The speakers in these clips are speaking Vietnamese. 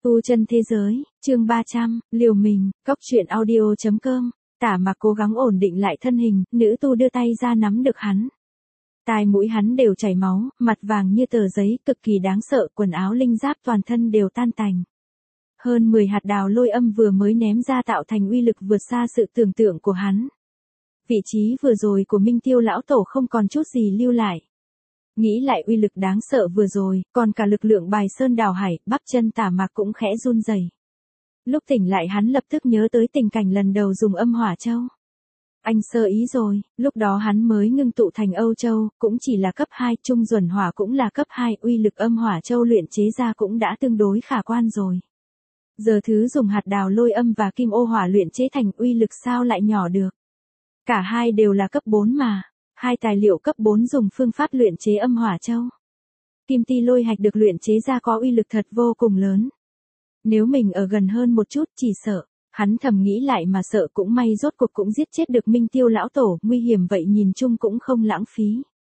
Tu chân thế giới, chương 300, liều mình, cóc truyện audio.com, Tả Mạc cố gắng ổn định lại thân hình, nữ tu đưa tay ra nắm được hắn. Tai mũi hắn đều chảy máu, mặt vàng như tờ giấy, cực kỳ đáng sợ, quần áo linh giáp toàn thân đều tan tành. Hơn 10 hạt đào lôi âm vừa mới ném ra tạo thành uy lực vượt xa sự tưởng tượng của hắn. Vị trí vừa rồi của Minh Tiêu lão tổ không còn chút gì lưu lại. Nghĩ lại uy lực đáng sợ vừa rồi, còn cả lực lượng bài sơn đảo hải, bắp chân Tả Mạc cũng khẽ run rẩy. Lúc tỉnh lại hắn lập tức nhớ tới tình cảnh lần đầu dùng âm hỏa châu. Anh sơ ý rồi, lúc đó hắn mới ngưng tụ thành Âu Châu, cũng chỉ là cấp 2, trung duẩn hỏa cũng là cấp 2, uy lực âm hỏa châu luyện chế ra cũng đã tương đối khả quan rồi. Giờ thứ dùng hạt đào lôi âm và kim ô hỏa luyện chế thành uy lực sao lại nhỏ được. Cả hai đều là cấp 4 mà. Hai tài liệu cấp 4 dùng phương pháp luyện chế âm hỏa châu. Kim ti lôi hạch được luyện chế ra có uy lực thật vô cùng lớn. Nếu mình ở gần hơn một chút chỉ sợ, hắn thầm nghĩ lại mà sợ cũng may rốt cuộc cũng giết chết được Minh Tiêu lão tổ, nguy hiểm vậy nhìn chung cũng không lãng phí.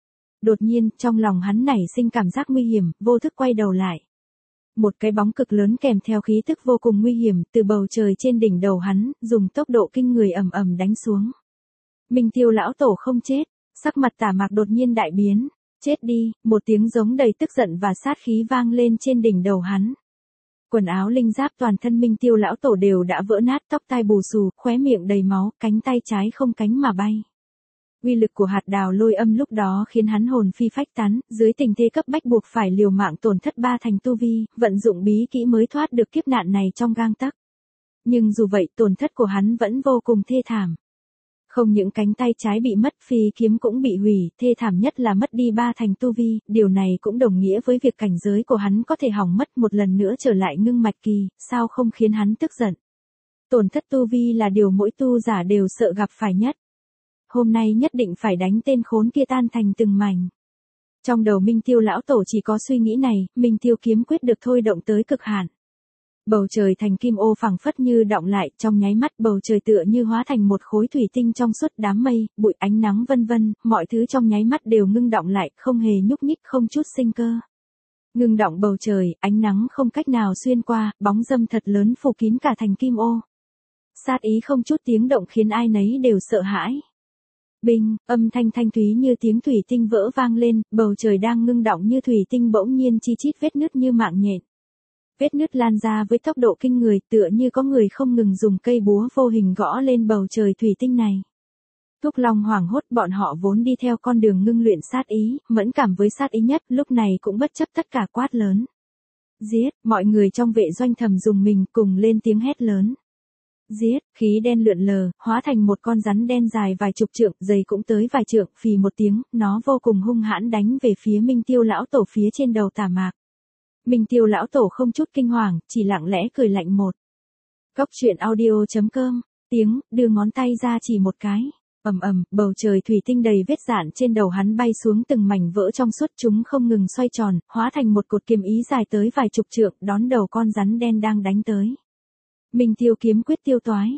Đột nhiên, trong lòng hắn nảy sinh cảm giác nguy hiểm, vô thức quay đầu lại. Một cái bóng cực lớn kèm theo khí tức vô cùng nguy hiểm, từ bầu trời trên đỉnh đầu hắn, dùng tốc độ kinh người ầm ầm đánh xuống. Minh Tiêu lão tổ không chết. Sắc mặt Tả Mạc đột nhiên đại biến, chết đi, một tiếng giống đầy tức giận và sát khí vang lên trên đỉnh đầu hắn. Quần áo linh giáp toàn thân Minh Tiêu lão tổ đều đã vỡ nát, tóc tai bù xù, khóe miệng đầy máu, cánh tay trái không cánh mà bay. Uy lực của hạt đào lôi âm lúc đó khiến hắn hồn phi phách tán, dưới tình thế cấp bách buộc phải liều mạng tổn thất 3 thành tu vi, vận dụng bí kỹ mới thoát được kiếp nạn này trong gang tấc. Nhưng dù vậy tổn thất của hắn vẫn vô cùng thê thảm. Không những cánh tay trái bị mất, phi kiếm cũng bị hủy, thê thảm nhất là mất đi 3 thành tu vi, điều này cũng đồng nghĩa với việc cảnh giới của hắn có thể hỏng mất, một lần nữa trở lại ngưng mạch kỳ, sao không khiến hắn tức giận. Tổn thất tu vi là điều mỗi tu giả đều sợ gặp phải nhất. Hôm nay nhất định phải đánh tên khốn kia tan thành từng mảnh. Trong đầu Minh Tiêu lão tổ chỉ có suy nghĩ này, Minh Tiêu kiếm quyết được thôi động tới cực hạn. Bầu trời thành kim ô phẳng phất như đọng lại, trong nháy mắt bầu trời tựa như hóa thành một khối thủy tinh trong suốt, đám mây, bụi, ánh nắng vân vân, mọi thứ trong nháy mắt đều ngưng đọng lại, không hề nhúc nhích, không chút sinh cơ. Ngưng đọng bầu trời, ánh nắng không cách nào xuyên qua, bóng dâm thật lớn phủ kín cả thành kim ô. Sát ý không chút tiếng động khiến ai nấy đều sợ hãi. Binh, âm thanh thanh thúy như tiếng thủy tinh vỡ vang lên, bầu trời đang ngưng đọng như thủy tinh bỗng nhiên chi chít vết nứt như mạng nhện. Vết nứt lan ra với tốc độ kinh người, tựa như có người không ngừng dùng cây búa vô hình gõ lên bầu trời thủy tinh này. Thúc Long hoảng hốt, bọn họ vốn đi theo con đường ngưng luyện sát ý, mẫn cảm với sát ý nhất, lúc này cũng bất chấp tất cả quát lớn. Giết, mọi người trong vệ doanh thầm dùng mình cùng lên tiếng hét lớn. Giết, khí đen lượn lờ, hóa thành một con rắn đen dài vài chục trượng, dày cũng tới vài trượng, phì một tiếng, nó vô cùng hung hãn đánh về phía Minh Tiêu lão tổ phía trên đầu Tả Mạc. Minh Tiêu lão tổ không chút kinh hoàng, chỉ lặng lẽ cười lạnh một. Cóc truyện audio.com, tiếng, đưa ngón tay ra chỉ một cái. Ầm ầm, bầu trời thủy tinh đầy vết rạn trên đầu hắn bay xuống từng mảnh vỡ trong suốt, chúng không ngừng xoay tròn, hóa thành một cột kiếm ý dài tới vài chục trượng, đón đầu con rắn đen đang đánh tới. Minh Tiêu kiếm quyết tiêu toái.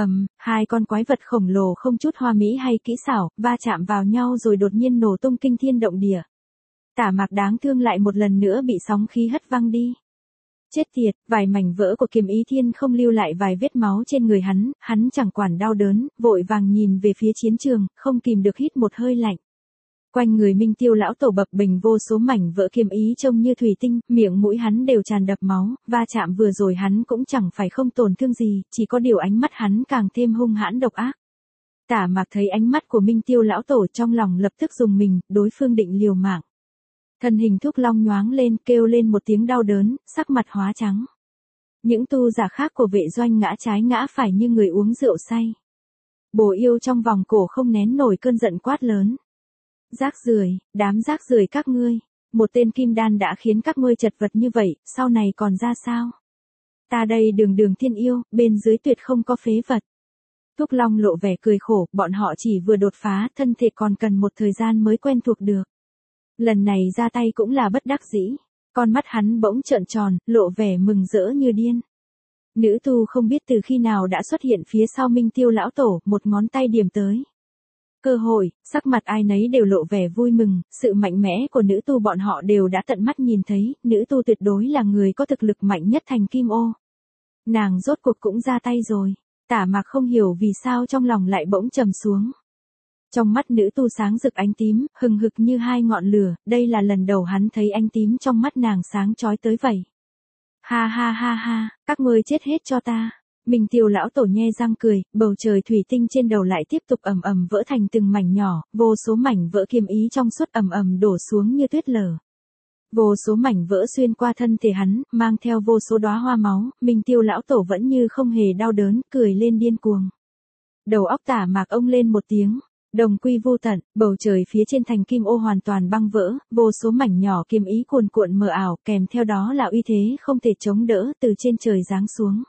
Hai con quái vật khổng lồ không chút hoa mỹ hay kỹ xảo, va chạm vào nhau rồi đột nhiên nổ tung kinh thiên động địa. Tả Mạc đáng thương lại một lần nữa bị sóng khí hất văng đi. Chết tiệt, vài mảnh vỡ của kiếm ý thiên không lưu lại vài vết máu trên người hắn chẳng quản đau đớn, vội vàng nhìn về phía chiến trường, không kìm được hít một hơi lạnh. Quanh người Minh Tiêu lão tổ bập bềnh vô số mảnh vỡ kiếm ý trông như thủy tinh, miệng mũi hắn đều tràn đập máu, va chạm vừa rồi hắn cũng chẳng phải không tổn thương gì, chỉ có điều ánh mắt hắn càng thêm hung hãn độc ác. Tả Mạc thấy ánh mắt của Minh Tiêu lão tổ trong lòng lập tức rùng mình, đối phương định liều mạng. Thân hình Thúc Long nhoáng lên, kêu lên một tiếng đau đớn, sắc mặt hóa trắng. Những tu giả khác của vệ doanh ngã trái ngã phải như người uống rượu say. Bồ yêu trong vòng cổ không nén nổi cơn giận quát lớn. Rác rưởi, đám rác rưởi các ngươi, một tên kim đan đã khiến các ngươi chật vật như vậy, sau này còn ra sao? Ta đây đường đường thiên yêu, bên dưới tuyệt không có phế vật. Thúc Long lộ vẻ cười khổ, bọn họ chỉ vừa đột phá, thân thể còn cần một thời gian mới quen thuộc được. Lần này ra tay cũng là bất đắc dĩ, con mắt hắn bỗng trợn tròn, lộ vẻ mừng rỡ như điên. Nữ tu không biết từ khi nào đã xuất hiện phía sau Minh Tiêu lão tổ, một ngón tay điểm tới. Cơ hội, sắc mặt ai nấy đều lộ vẻ vui mừng, sự mạnh mẽ của nữ tu bọn họ đều đã tận mắt nhìn thấy, nữ tu tuyệt đối là người có thực lực mạnh nhất thành Kim Ô. Nàng rốt cuộc cũng ra tay rồi. Tả Mạc không hiểu vì sao trong lòng lại bỗng trầm xuống. Trong mắt nữ tu sáng rực ánh tím, hừng hực như hai ngọn lửa, đây là lần đầu hắn thấy ánh tím trong mắt nàng sáng chói tới vậy. Ha ha ha ha, các ngươi chết hết cho ta. Minh Tiêu lão tổ nhe răng cười, bầu trời thủy tinh trên đầu lại tiếp tục ầm ầm vỡ thành từng mảnh nhỏ, vô số mảnh vỡ kiếm ý trong suốt ầm ầm đổ xuống như tuyết lở. Vô số mảnh vỡ xuyên qua thân thể hắn, mang theo vô số đóa hoa máu, Minh Tiêu lão tổ vẫn như không hề đau đớn, cười lên điên cuồng. Đầu óc Tả Mạc ông lên một tiếng, đồng quy vô tận, bầu trời phía trên thành Kim Ô hoàn toàn băng vỡ, vô số mảnh nhỏ kiếm ý cuồn cuộn mờ ảo, kèm theo đó là uy thế không thể chống đỡ từ trên trời giáng xuống.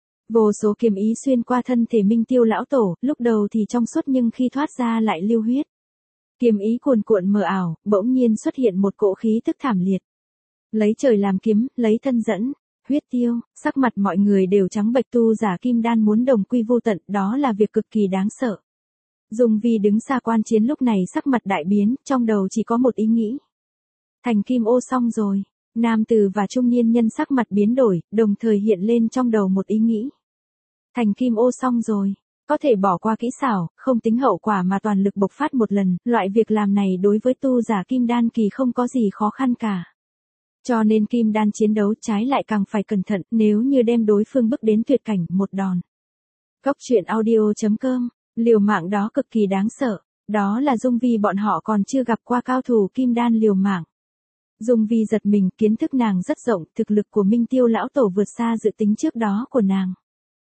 Vô số kiếm ý xuyên qua thân thể Minh Tiêu lão tổ, lúc đầu thì trong suốt nhưng khi thoát ra lại lưu huyết. Kiếm ý cuồn cuộn mờ ảo, bỗng nhiên xuất hiện một cỗ khí tức thảm liệt. Lấy trời làm kiếm, lấy thân dẫn, huyết tiêu, sắc mặt mọi người đều trắng bệch, tu giả kim đan muốn đồng quy vô tận, đó là việc cực kỳ đáng sợ. Dung Vi đứng xa quan chiến lúc này sắc mặt đại biến, trong đầu chỉ có một ý nghĩ. Thành Kim Ô xong rồi. Nam tử và trung niên nhân sắc mặt biến đổi, đồng thời hiện lên trong đầu một ý nghĩ. Thành Kim Ô xong rồi. Có thể bỏ qua kỹ xảo, không tính hậu quả mà toàn lực bộc phát một lần, loại việc làm này đối với tu giả kim đan kỳ không có gì khó khăn cả. Cho nên kim đan chiến đấu trái lại càng phải cẩn thận, nếu như đem đối phương bước đến tuyệt cảnh, một đòn. Cốc truyện audio.com, liều mạng đó cực kỳ đáng sợ, đó là Dung Vi bọn họ còn chưa gặp qua cao thủ kim đan liều mạng. Dung Vi giật mình, kiến thức nàng rất rộng, thực lực của Minh Tiêu lão tổ vượt xa dự tính trước đó của nàng.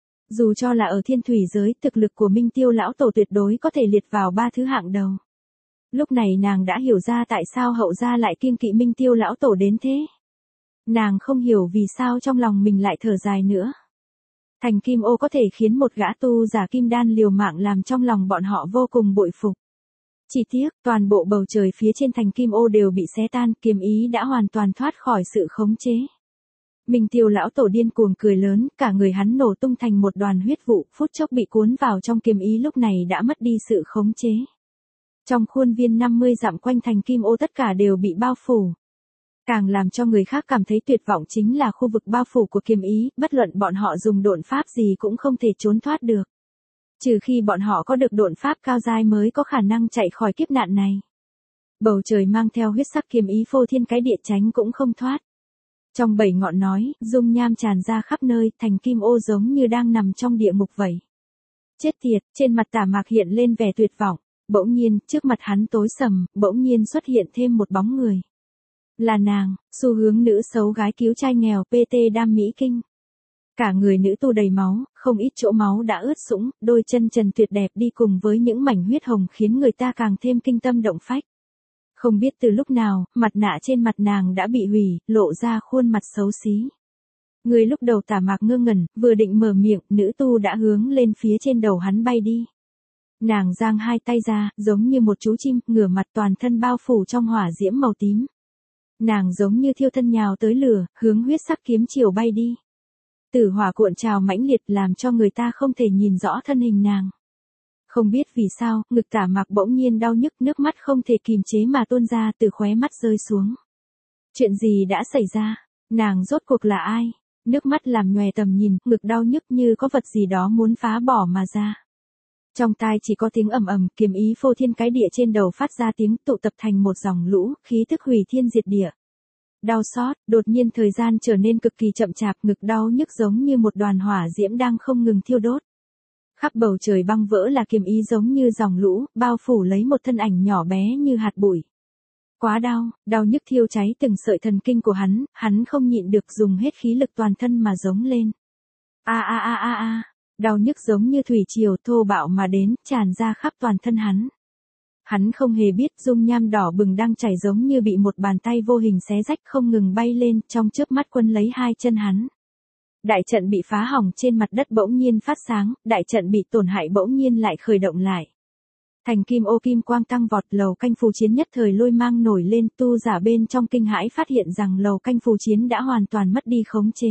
Dù cho là ở thiên thủy giới, thực lực của Minh Tiêu lão tổ tuyệt đối có thể liệt vào 3 thứ hạng đầu. Lúc này nàng đã hiểu ra tại sao hậu gia lại kiêng kỵ Minh Tiêu lão tổ đến thế. Nàng không hiểu vì sao trong lòng mình lại thở dài nữa. Thành Kim Ô có thể khiến một gã tu giả kim đan liều mạng làm trong lòng bọn họ vô cùng bội phục. Chỉ tiếc, toàn bộ bầu trời phía trên thành Kim Ô đều bị xé tan, kiếm ý đã hoàn toàn thoát khỏi sự khống chế. Minh Tiêu lão tổ điên cuồng cười lớn, cả người hắn nổ tung thành một đoàn huyết vụ, phút chốc bị cuốn vào trong kiếm ý, lúc này đã mất đi sự khống chế. Trong khuôn viên 50 dặm quanh thành Kim Ô tất cả đều bị bao phủ. Càng làm cho người khác cảm thấy tuyệt vọng chính là khu vực bao phủ của kiếm ý, bất luận bọn họ dùng độn pháp gì cũng không thể trốn thoát được. Trừ khi bọn họ có được độn pháp cao giai mới có khả năng chạy khỏi kiếp nạn này. Bầu trời mang theo huyết sắc kiếm ý phô thiên cái địa, tránh cũng không thoát. Trong 7 ngọn nói, dung nham tràn ra khắp nơi, thành Kim Ô giống như đang nằm trong địa ngục vậy. Chết tiệt, trên mặt Tả Mạc hiện lên vẻ tuyệt vọng, bỗng nhiên, trước mặt hắn tối sầm, bỗng nhiên xuất hiện thêm một bóng người. Là nàng, xu hướng nữ xấu gái cứu trai nghèo PT Đam Mỹ Kinh. Cả người nữ tu đầy máu, không ít chỗ máu đã ướt sũng, đôi chân trần tuyệt đẹp đi cùng với những mảnh huyết hồng khiến người ta càng thêm kinh tâm động phách. Không biết từ lúc nào, mặt nạ trên mặt nàng đã bị hủy, lộ ra khuôn mặt xấu xí. Người lúc đầu Tả Mạc ngơ ngẩn, vừa định mở miệng, nữ tu đã hướng lên phía trên đầu hắn bay đi. Nàng giang hai tay ra, giống như một chú chim, ngửa mặt toàn thân bao phủ trong hỏa diễm màu tím. Nàng giống như thiêu thân nhào tới lửa, hướng huyết sắc kiếm chiều bay đi. Tử hỏa cuộn trào mãnh liệt làm cho người ta không thể nhìn rõ thân hình nàng. Không biết vì sao, ngực Tả Mạc bỗng nhiên đau nhức, nước mắt không thể kìm chế mà tuôn ra từ khóe mắt rơi xuống. Chuyện gì đã xảy ra? Nàng rốt cuộc là ai? Nước mắt làm nhòe tầm nhìn, ngực đau nhức như có vật gì đó muốn phá bỏ mà ra. Trong tai chỉ có tiếng ầm ầm, kiếm ý phô thiên cái địa trên đầu phát ra tiếng, tụ tập thành một dòng lũ, khí tức hủy thiên diệt địa. Đau xót, đột nhiên thời gian trở nên cực kỳ chậm chạp, ngực đau nhức giống như một đoàn hỏa diễm đang không ngừng thiêu đốt. Khắp bầu trời băng vỡ là kiếm ý giống như dòng lũ, bao phủ lấy một thân ảnh nhỏ bé như hạt bụi. Quá đau, đau nhức thiêu cháy từng sợi thần kinh của hắn không nhịn được dùng hết khí lực toàn thân mà giống lên. A a a a a, đau nhức giống như thủy triều thô bạo mà đến, tràn ra khắp toàn thân hắn. Hắn không hề biết dung nham đỏ bừng đang chảy giống như bị một bàn tay vô hình xé rách không ngừng bay lên, trong chớp mắt quân lấy hai chân hắn. Đại trận bị phá hỏng trên mặt đất bỗng nhiên phát sáng, đại trận bị tổn hại bỗng nhiên lại khởi động lại. Thành Kim Ô kim quang tăng vọt, lầu canh phù chiến nhất thời lôi mang nổi lên, tu giả bên trong kinh hãi phát hiện rằng lầu canh phù chiến đã hoàn toàn mất đi khống chế.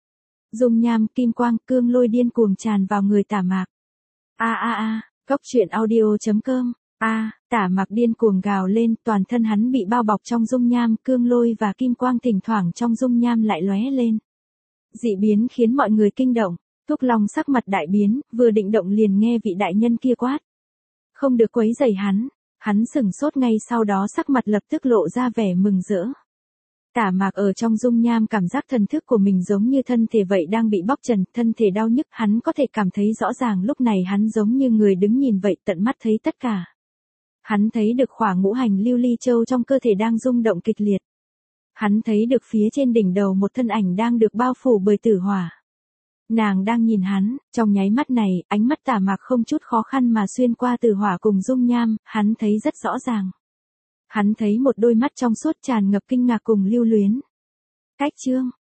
Dung nham, kim quang, cương lôi điên cuồng tràn vào người Tả Mạc. A a a, cốc truyện audio.com Tả Mặc điên cuồng gào lên, toàn thân hắn bị bao bọc trong dung nham, cương lôi và kim quang thỉnh thoảng trong dung nham lại lóe lên. Dị biến khiến mọi người kinh động, Túc Long sắc mặt đại biến, vừa định động liền nghe vị đại nhân kia quát. Không được quấy rầy hắn sửng sốt ngay sau đó sắc mặt lập tức lộ ra vẻ mừng rỡ. Tả Mạc ở trong dung nham cảm giác thần thức của mình giống như thân thể vậy đang bị bóc trần, thân thể đau nhức, hắn có thể cảm thấy rõ ràng lúc này hắn giống như người đứng nhìn vậy, tận mắt thấy tất cả. Hắn thấy được khỏa ngũ hành lưu ly châu trong cơ thể đang rung động kịch liệt. Hắn thấy được phía trên đỉnh đầu một thân ảnh đang được bao phủ bởi tử hỏa. Nàng đang nhìn hắn, trong nháy mắt này, ánh mắt Tả Mạc không chút khó khăn mà xuyên qua tử hỏa cùng dung nham, hắn thấy rất rõ ràng. Hắn thấy một đôi mắt trong suốt tràn ngập kinh ngạc cùng lưu luyến. Cách chương